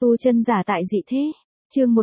Tu chân giả tại dị thế. Chương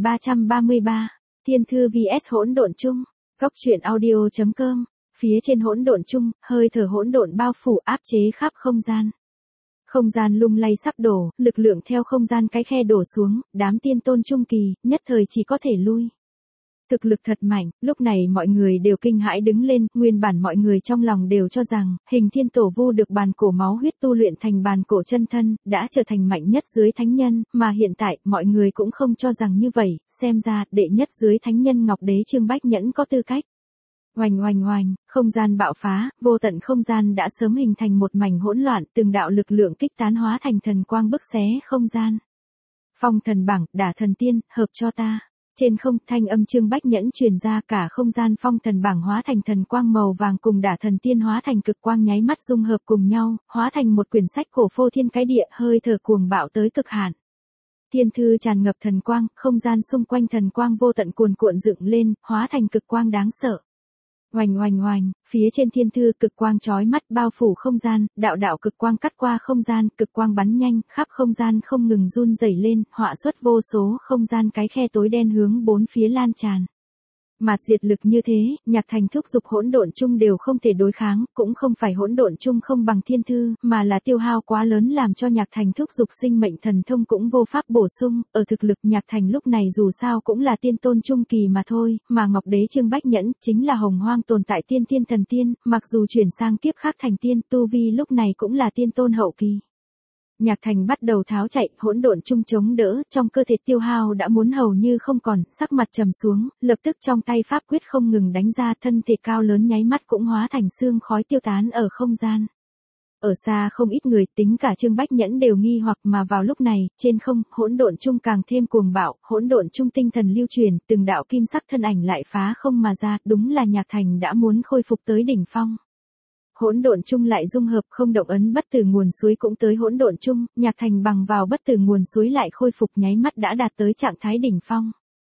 1333. Thiên thư vs hỗn độn chung. Góc truyện audio.com. Phía trên hỗn độn chung, hơi thở hỗn độn bao phủ áp chế khắp không gian. Không gian lung lay sắp đổ, lực lượng theo không gian cái khe đổ xuống, đám tiên tôn trung kỳ, nhất thời chỉ có thể lui. Thực lực thật mạnh, lúc này mọi người đều kinh hãi đứng lên, nguyên bản mọi người trong lòng đều cho rằng, Hình Thiên Tổ Vu được bàn cổ máu huyết tu luyện thành bàn cổ chân thân, đã trở thành mạnh nhất dưới thánh nhân, mà hiện tại, mọi người cũng không cho rằng như vậy, xem ra, đệ nhất dưới thánh nhân Ngọc Đế Trương Bách Nhẫn có tư cách. Oành oành oành, không gian bạo phá, vô tận không gian đã sớm hình thành một mảnh hỗn loạn, từng đạo lực lượng kích tán hóa thành thần quang bức xé không gian. Phong thần bảng, đả thần tiên, hợp cho ta. Trên không, thanh âm Trương Bách Nhẫn truyền ra, cả không gian phong thần bảng hóa thành thần quang màu vàng cùng đả thần tiên hóa thành cực quang nháy mắt dung hợp cùng nhau, hóa thành một quyển sách cổ phô thiên cái địa, hơi thở cuồng bạo tới cực hạn. Thiên thư tràn ngập thần quang, không gian xung quanh thần quang vô tận cuồn cuộn dựng lên, hóa thành cực quang đáng sợ. Oành oành oành, phía trên thiên thư cực quang chói mắt bao phủ không gian, đạo đạo cực quang cắt qua không gian, cực quang bắn nhanh, khắp không gian không ngừng run rẩy lên, họa xuất vô số không gian cái khe tối đen hướng bốn phía lan tràn. Mạt diệt lực như thế, Nhạc Thành thúc giục hỗn độn chung đều không thể đối kháng, cũng không phải hỗn độn chung không bằng thiên thư, mà là tiêu hao quá lớn làm cho Nhạc Thành thúc giục sinh mệnh thần thông cũng vô pháp bổ sung, ở thực lực Nhạc Thành lúc này dù sao cũng là tiên tôn trung kỳ mà thôi, mà Ngọc Đế Trương Bách Nhẫn chính là hồng hoang tồn tại tiên tiên thần tiên, mặc dù chuyển sang kiếp khác thành tiên, tu vi lúc này cũng là tiên tôn hậu kỳ. Nhạc Thành bắt đầu tháo chạy, hỗn độn chung chống đỡ, trong cơ thể tiêu hao đã muốn hầu như không còn, sắc mặt trầm xuống, lập tức trong tay pháp quyết không ngừng đánh ra, thân thể cao lớn nháy mắt cũng hóa thành sương khói tiêu tán ở không gian. Ở xa không ít người, tính cả Trương Bách Nhẫn đều nghi hoặc, mà vào lúc này, trên không, hỗn độn chung càng thêm cuồng bạo, hỗn độn chung tinh thần lưu truyền, từng đạo kim sắc thân ảnh lại phá không mà ra, đúng là Nhạc Thành đã muốn khôi phục tới đỉnh phong. Hỗn độn chung lại dung hợp, không động ấn bất tử nguồn suối cũng tới hỗn độn chung, Nhạc Thành bằng vào bất tử nguồn suối lại khôi phục nháy mắt đã đạt tới trạng thái đỉnh phong.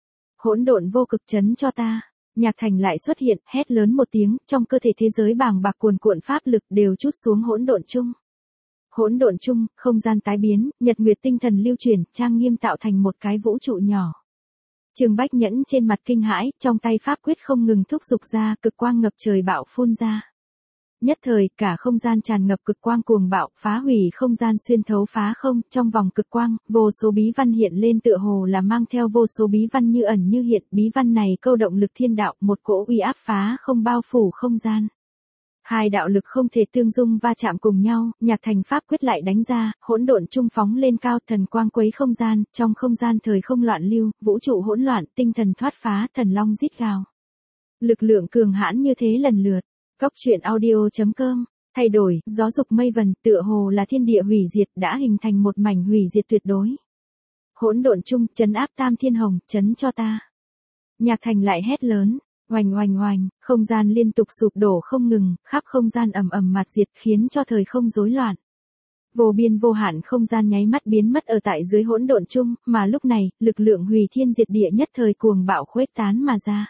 Hỗn độn vô cực chấn cho ta. Nhạc Thành lại xuất hiện, hét lớn một tiếng, trong cơ thể thế giới bàng bạc cuồn cuộn pháp lực đều trút xuống hỗn độn chung. Hỗn độn chung, không gian tái biến, nhật nguyệt tinh thần lưu chuyển, trang nghiêm tạo thành một cái vũ trụ nhỏ. Trương Bách Nhẫn trên mặt kinh hãi, trong tay pháp quyết không ngừng thúc giục ra, cực quang ngập trời bạo phun ra. Nhất thời, cả không gian tràn ngập cực quang cuồng bạo, phá hủy không gian xuyên thấu phá không, trong vòng cực quang, vô số bí văn hiện lên tựa hồ là mang theo vô số bí văn như ẩn như hiện, bí văn này câu động lực thiên đạo, một cỗ uy áp phá không bao phủ không gian. Hai đạo lực không thể tương dung va chạm cùng nhau, Nhạc Thành pháp quyết lại đánh ra, hỗn độn trung phóng lên cao, thần quang quấy không gian, trong không gian thời không loạn lưu, vũ trụ hỗn loạn, tinh thần thoát phá, thần long rít gào. Lực lượng cường hãn như thế lần lượt. Góc truyện audio.com. Thay đổi, gió dục mây vần, tựa hồ là thiên địa hủy diệt, đã hình thành một mảnh hủy diệt tuyệt đối. Hỗn độn chung, trấn áp tam thiên hồng, trấn cho ta. Nhạc Thành lại hét lớn, oành oành oành, không gian liên tục sụp đổ không ngừng, khắp không gian ầm ầm mạt diệt, khiến cho thời không rối loạn. Vô biên vô hạn không gian nháy mắt biến mất ở tại dưới hỗn độn chung, mà lúc này, lực lượng hủy thiên diệt địa nhất thời cuồng bạo khuếch tán mà ra.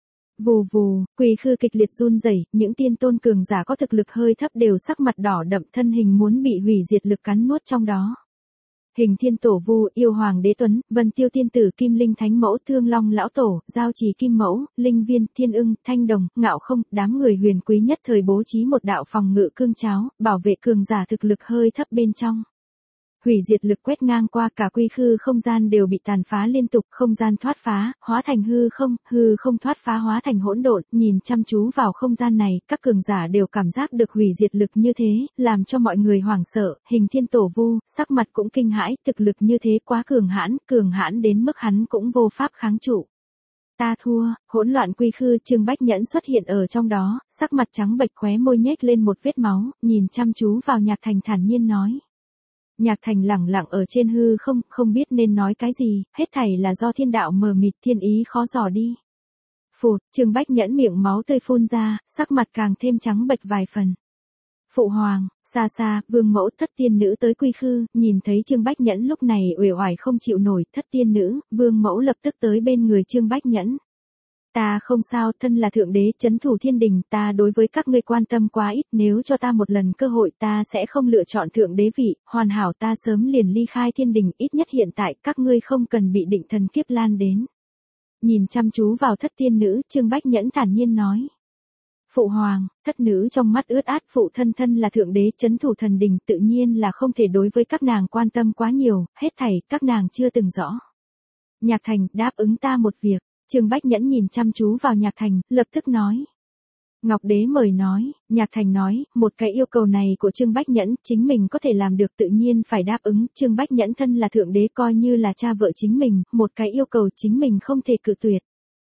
Vù vù, quỳ khư kịch liệt run rẩy, những tiên tôn cường giả có thực lực hơi thấp đều sắc mặt đỏ đậm, thân hình muốn bị hủy diệt lực cắn nuốt trong đó. Hình Thiên Tổ Vu, Yêu Hoàng Đế Tuấn, Vân Tiêu Tiên Tử, Kim Linh Thánh Mẫu, Thương Long Lão Tổ, Giao Trì Kim Mẫu, Linh Viên, Thiên Ưng, Thanh Đồng, Ngạo Không, đám người huyền quý nhất thời bố trí một đạo phòng ngự cương cháo, bảo vệ cường giả thực lực hơi thấp bên trong. Hủy diệt lực quét ngang qua, cả quy khư không gian đều bị tàn phá liên tục, không gian thoát phá, hóa thành hư không thoát phá hóa thành hỗn độn, nhìn chăm chú vào không gian này, các cường giả đều cảm giác được hủy diệt lực như thế, làm cho mọi người hoảng sợ, Hình Thiên Tổ Vu, sắc mặt cũng kinh hãi, thực lực như thế quá cường hãn đến mức hắn cũng vô pháp kháng trụ. Ta thua, hỗn loạn quy khư, Trương Bách Nhẫn xuất hiện ở trong đó, sắc mặt trắng bệch, khóe môi nhếch lên một vết máu, nhìn chăm chú vào Nhạc Thành thản nhiên nói. Nhạc Thành lẳng lặng ở trên hư không, không biết nên nói cái gì, hết thảy là do thiên đạo mờ mịt, thiên ý khó dò đi. Phụt, Trương Bách Nhẫn miệng máu tươi phun ra, sắc mặt càng thêm trắng bệch vài phần. Phụ hoàng, xa xa, vương mẫu thất tiên nữ tới quy khư, nhìn thấy Trương Bách Nhẫn lúc này uể oải không chịu nổi, thất tiên nữ, vương mẫu lập tức tới bên người Trương Bách Nhẫn. Ta không sao, thân là thượng đế trấn thủ thiên đình, ta đối với các ngươi quan tâm quá ít, nếu cho ta một lần cơ hội ta sẽ không lựa chọn thượng đế vị, hoàn hảo ta sớm liền ly khai thiên đình, ít nhất hiện tại các ngươi không cần bị định thần kiếp lan đến. Nhìn chăm chú vào thất tiên nữ, Trương Bách Nhẫn thản nhiên nói. Phụ hoàng, thất nữ trong mắt ướt át, phụ thân là thượng đế trấn thủ thần đình, tự nhiên là không thể đối với các nàng quan tâm quá nhiều, hết thảy các nàng chưa từng rõ. Nhạc Thành, đáp ứng ta một việc. Trương Bách Nhẫn nhìn chăm chú vào Nhạc Thành, lập tức nói. Ngọc Đế mời nói, Nhạc Thành nói, một cái yêu cầu này của Trương Bách Nhẫn, chính mình có thể làm được tự nhiên phải đáp ứng, Trương Bách Nhẫn thân là thượng đế coi như là cha vợ chính mình, một cái yêu cầu chính mình không thể cự tuyệt.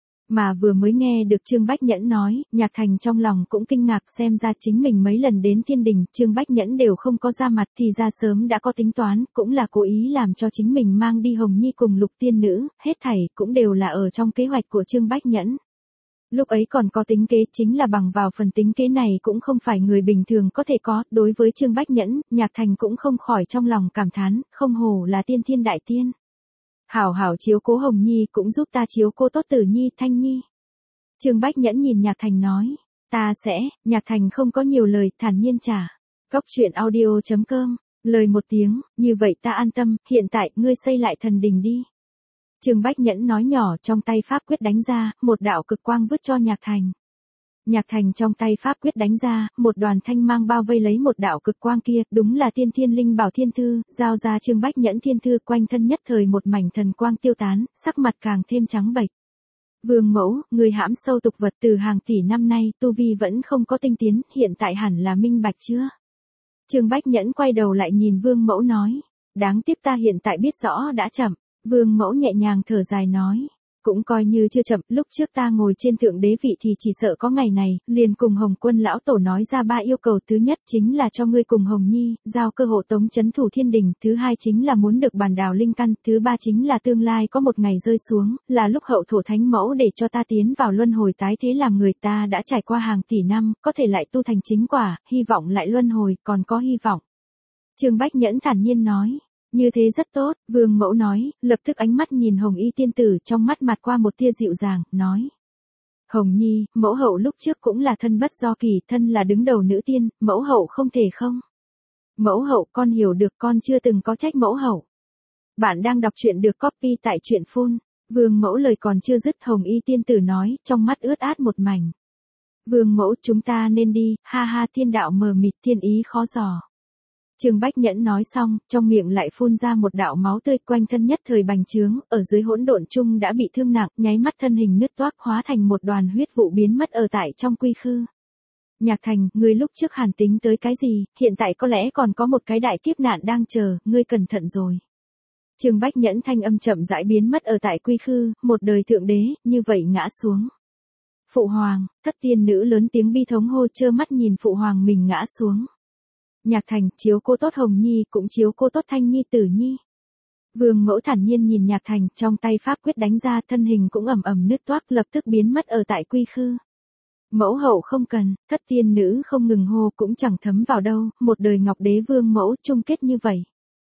Mà vừa mới nghe được Trương Bách Nhẫn nói, Nhạc Thành trong lòng cũng kinh ngạc, xem ra chính mình mấy lần đến thiên đình, Trương Bách Nhẫn đều không có ra mặt thì ra sớm đã có tính toán, cũng là cố ý làm cho chính mình mang đi Hồng Nhi cùng Lục tiên nữ, hết thảy cũng đều là ở trong kế hoạch của Trương Bách Nhẫn. Lúc ấy còn có tính kế, chính là bằng vào phần tính kế này cũng không phải người bình thường có thể có, đối với Trương Bách Nhẫn, Nhạc Thành cũng không khỏi trong lòng cảm thán, không hổ là tiên thiên đại tiên. Hảo hảo chiếu cố Hồng Nhi cũng giúp ta chiếu cố tốt Tử Nhi, Thanh Nhi. Trương Bách Nhẫn nhìn Nhạc Thành nói, ta sẽ, Nhạc Thành không có nhiều lời, thản nhiên trả. Góc truyện audio.com, lời một tiếng, như vậy ta an tâm, hiện tại, ngươi xây lại thần đình đi. Trương Bách Nhẫn nói nhỏ, trong tay pháp quyết đánh ra, một đạo cực quang vứt cho Nhạc Thành. Nhạc Thành trong tay pháp quyết đánh ra, một đoàn thanh mang bao vây lấy một đạo cực quang kia, đúng là tiên thiên linh bảo thiên thư, giao ra Trương Bách Nhẫn thiên thư, quanh thân nhất thời một mảnh thần quang tiêu tán, sắc mặt càng thêm trắng bệch. Vương mẫu, người hãm sâu tục vật từ hàng tỷ năm nay, tu vi vẫn không có tinh tiến, hiện tại hẳn là minh bạch chưa? Trương Bách Nhẫn quay đầu lại nhìn Vương mẫu nói, đáng tiếc ta hiện tại biết rõ đã chậm. Vương mẫu nhẹ nhàng thở dài nói, cũng coi như chưa chậm, lúc trước ta ngồi trên thượng đế vị thì chỉ sợ có ngày này, liền cùng Hồng Quân lão tổ nói ra 3 yêu cầu, thứ nhất chính là cho ngươi cùng Hồng Nhi, giao cơ hộ tống trấn thủ thiên đình, thứ hai chính là muốn được bàn đào linh căn, thứ ba chính là tương lai có một ngày rơi xuống, là lúc hậu thổ thánh mẫu để cho ta tiến vào luân hồi tái thế làm người, ta đã trải qua hàng tỷ năm, có thể lại tu thành chính quả, hy vọng lại luân hồi, còn có hy vọng. Trương Bách Nhẫn thản nhiên nói. Như thế rất tốt, Vương mẫu nói, lập tức ánh mắt nhìn Hồng Y tiên tử, trong mắt mặt qua một tia dịu dàng, nói. Hồng Nhi, mẫu hậu lúc trước cũng là thân bất do kỳ, thân là đứng đầu nữ tiên, mẫu hậu không thể không. Mẫu hậu, con hiểu được, con chưa từng có trách mẫu hậu. Bạn đang đọc truyện được copy tại truyện phun. Vương mẫu lời còn chưa dứt, Hồng Y tiên tử nói, trong mắt ướt át một mảnh. Vương mẫu, chúng ta nên đi, ha ha, thiên đạo mờ mịt, thiên ý khó dò. Trương Bách Nhẫn nói xong, trong miệng lại phun ra một đạo máu tươi, quanh thân nhất thời bành trướng, ở dưới hỗn độn chung đã bị thương nặng, nháy mắt thân hình nứt toác hóa thành một đoàn huyết vụ biến mất ở tại trong quy khư. Nhạc Thành, ngươi lúc trước hàn tính tới cái gì, hiện tại có lẽ còn có một cái đại kiếp nạn đang chờ, ngươi cẩn thận rồi. Trương Bách Nhẫn thanh âm chậm rãi biến mất ở tại quy khư, một đời thượng đế, như vậy ngã xuống. Phụ hoàng, thất tiên nữ lớn tiếng bi thống hô, trơ mắt nhìn phụ hoàng mình ngã xuống. Nhạc Thành, chiếu cô tốt Hồng Nhi, cũng chiếu cô tốt Thanh Nhi, Tử Nhi. Vương mẫu thản nhiên nhìn Nhạc Thành, trong tay pháp quyết đánh ra, thân hình cũng ầm ầm nứt toác, lập tức biến mất ở tại quy khư. Mẫu hậu không cần, thất tiên nữ không ngừng hô, cũng chẳng thấm vào đâu, một đời Ngọc Đế Vương mẫu chung kết như vậy.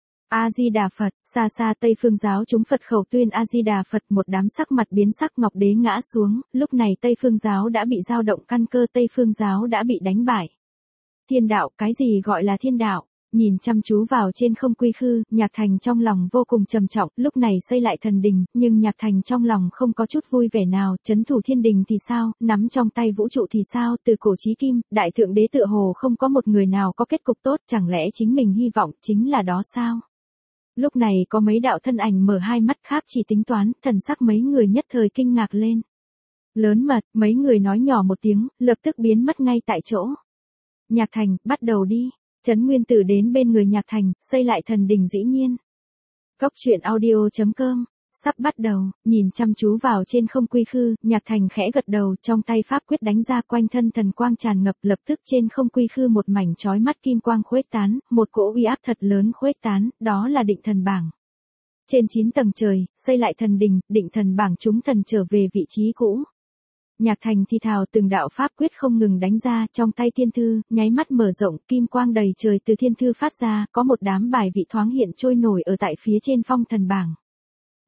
A Di Đà Phật, xa xa Tây Phương giáo chúng Phật khẩu tuyên A Di Đà Phật, một đám sắc mặt biến sắc, Ngọc Đế ngã xuống, lúc này Tây Phương giáo đã bị dao động căn cơ, Tây Phương giáo đã bị đánh bại. Thiên đạo, cái gì gọi là thiên đạo? Nhìn chăm chú vào trên không quy khư, Nhạc Thành trong lòng vô cùng trầm trọng, lúc này xây lại thần đình, nhưng Nhạc Thành trong lòng không có chút vui vẻ nào, trấn thủ thiên đình thì sao, nắm trong tay vũ trụ thì sao, từ cổ chí kim, đại thượng đế tựa hồ không có một người nào có kết cục tốt, chẳng lẽ chính mình hy vọng chính là đó sao? Lúc này có mấy đạo thân ảnh mở hai mắt kháp chỉ tính toán, thần sắc mấy người nhất thời kinh ngạc lên. Lớn mật, mấy người nói nhỏ một tiếng, lập tức biến mất ngay tại chỗ. Nhạc Thành, bắt đầu đi. Trấn Nguyên Tử đến bên người Nhạc Thành, xây lại thần đình dĩ nhiên. Góc truyện audio.com, sắp bắt đầu, nhìn chăm chú vào trên không quy khư, Nhạc Thành khẽ gật đầu, trong tay pháp quyết đánh ra, quanh thân thần quang tràn ngập, lập tức trên không quy khư một mảnh chói mắt kim quang khuếch tán, một cỗ uy áp thật lớn khuếch tán, đó là định thần bảng. Trên 9 tầng trời, xây lại thần đình, định thần bảng chúng thần trở về vị trí cũ. Nhạc Thành thì thào từng đạo pháp quyết không ngừng đánh ra, trong tay thiên thư, nháy mắt mở rộng, kim quang đầy trời từ thiên thư phát ra, có một đám bài vị thoáng hiện trôi nổi ở tại phía trên phong thần bảng.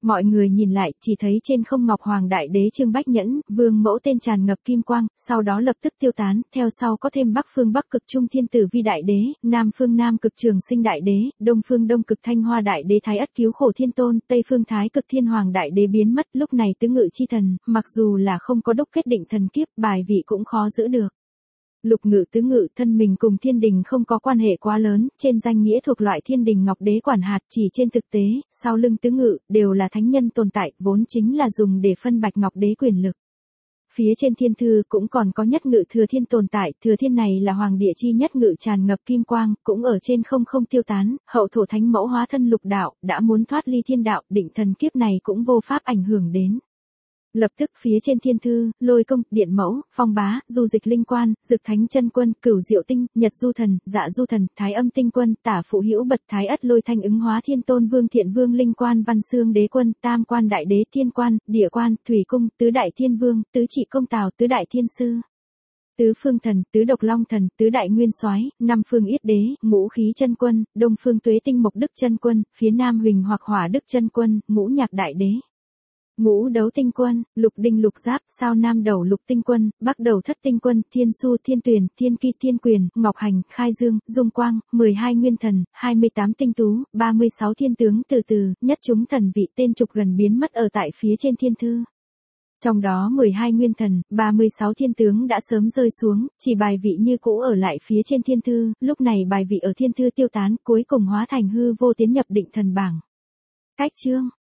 Mọi người nhìn lại, chỉ thấy trên không ngọc hoàng đại đế Trương Bách Nhẫn, vương mẫu tên tràn ngập kim quang, sau đó lập tức tiêu tán, theo sau có thêm bắc phương bắc cực trung thiên tử vi đại đế, nam phương nam cực trường sinh đại đế, đông phương đông cực thanh hoa đại đế thái ất cứu khổ thiên tôn, tây phương thái cực thiên hoàng đại đế biến mất. Lúc này tứ ngự chi thần, mặc dù là không có đúc kết định thần kiếp, bài vị cũng khó giữ được. Lục ngự tứ ngự thân mình cùng thiên đình không có quan hệ quá lớn, trên danh nghĩa thuộc loại thiên đình ngọc đế quản hạt, chỉ trên thực tế, sau lưng tứ ngự, đều là thánh nhân tồn tại, vốn chính là dùng để phân bạch ngọc đế quyền lực. Phía trên thiên thư cũng còn có nhất ngự thừa thiên tồn tại, thừa thiên này là hoàng địa chi nhất ngự tràn ngập kim quang, cũng ở trên không tiêu tán, hậu thổ thánh mẫu hóa thân lục đạo, đã muốn thoát ly thiên đạo, định thần kiếp này cũng vô pháp ảnh hưởng đến. Lập tức phía trên thiên thư, lôi công, điện mẫu, phong bá, du dịch linh quan, dực thánh chân quân, cửu diệu tinh, nhật du thần, dạ du thần, thái âm tinh quân, tả phụ hữu bật thái ất lôi thanh ứng hóa thiên tôn vương thiện vương linh quan văn xương đế quân, tam quan đại đế thiên quan, địa quan, thủy cung, tứ đại thiên vương, tứ trị công tào, tứ đại thiên sư. Tứ phương thần, tứ độc long thần, tứ đại nguyên soái, năm phương yết đế, ngũ khí chân quân, đông phương tuế tinh mộc đức chân quân, phía nam huỳnh hoặc hỏa đức chân quân, ngũ nhạc đại đế. Ngũ đấu tinh quân, lục đinh lục giáp, sao nam đầu lục tinh quân, bắc đầu thất tinh quân, thiên su thiên tuyền, thiên kỳ thiên quyền, ngọc hành, khai dương, dung quang, 12 nguyên thần, 28 tinh tú, 36 thiên tướng từ từ, nhất chúng thần vị tên trục gần biến mất ở tại phía trên thiên thư. Trong đó 12 nguyên thần, 36 thiên tướng đã sớm rơi xuống, chỉ bài vị như cũ ở lại phía trên thiên thư, lúc này bài vị ở thiên thư tiêu tán, cuối cùng hóa thành hư vô tiến nhập định thần bảng. Cách chương